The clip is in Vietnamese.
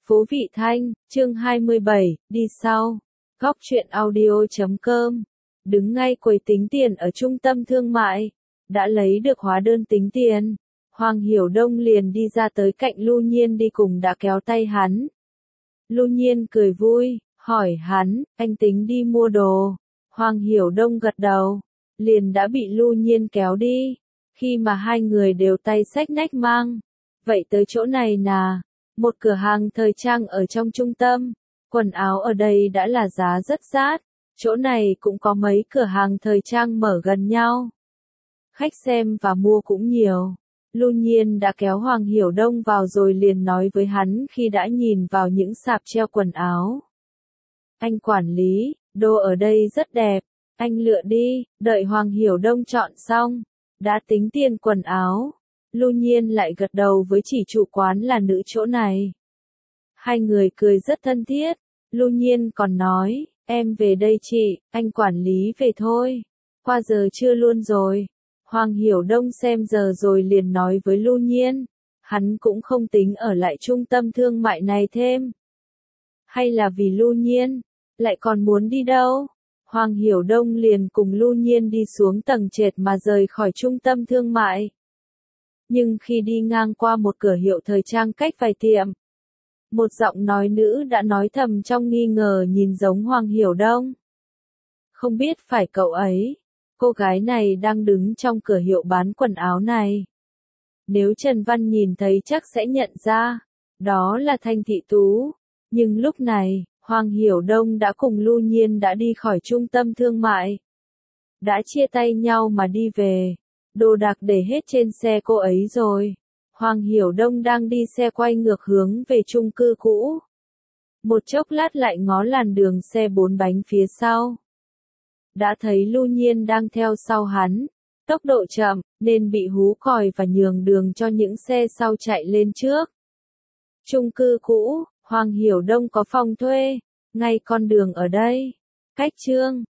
Phố Vị Thanh, chương 27, đi sau. Góc truyện audio.com. Đứng ngay quầy tính tiền ở trung tâm thương mại. Đã lấy được hóa đơn tính tiền. Hoàng Hiểu Đông liền đi ra tới cạnh Lưu Nhiên đi cùng đã kéo tay hắn. Lưu Nhiên cười vui, hỏi hắn, anh tính đi mua đồ. Hoàng Hiểu Đông gật đầu, liền đã bị Lưu Nhiên kéo đi. Khi mà hai người đều tay xách nách mang. Vậy tới chỗ này nà. Một cửa hàng thời trang ở trong trung tâm, quần áo ở đây đã là giá rất rát, chỗ này cũng có mấy cửa hàng thời trang mở gần nhau. Khách xem và mua cũng nhiều. Lưu Nhiên đã kéo Hoàng Hiểu Đông vào rồi liền nói với hắn khi đã nhìn vào những sạp treo quần áo. Anh quản lý, đồ ở đây rất đẹp, anh lựa đi, đợi Hoàng Hiểu Đông chọn xong, đã tính tiền quần áo. Lưu Nhiên lại gật đầu với chỉ chủ quán là nữ chỗ này. Hai người cười rất thân thiết, Lưu Nhiên còn nói, em về đây chị, anh quản lý về thôi. Qua giờ trưa luôn rồi. Hoàng Hiểu Đông xem giờ rồi liền nói với Lưu Nhiên, hắn cũng không tính ở lại trung tâm thương mại này thêm. Hay là vì Lưu Nhiên, lại còn muốn đi đâu? Hoàng Hiểu Đông liền cùng Lưu Nhiên đi xuống tầng trệt mà rời khỏi trung tâm thương mại. Nhưng khi đi ngang qua một cửa hiệu thời trang cách vài tiệm, một giọng nói nữ đã nói thầm trong nghi ngờ nhìn giống Hoàng Hiểu Đông. Không biết phải cậu ấy, cô gái này đang đứng trong cửa hiệu bán quần áo này. Nếu Trần Văn nhìn thấy chắc sẽ nhận ra, đó là Thanh Thị Tú. Nhưng lúc này, Hoàng Hiểu Đông đã cùng Lưu Nhiên đã đi khỏi trung tâm thương mại. Đã chia tay nhau mà đi về. Đồ đạc để hết trên xe cô ấy rồi. Hoàng Hiểu Đông đang đi xe quay ngược hướng về chung cư cũ. Một chốc lát lại ngó làn đường xe 4 bánh phía sau. Đã thấy Lưu Nhiên đang theo sau hắn. Tốc độ chậm, nên bị hú còi và nhường đường cho những xe sau chạy lên trước. Chung cư cũ, Hoàng Hiểu Đông có phòng thuê. Ngay con đường ở đây. Cách Chương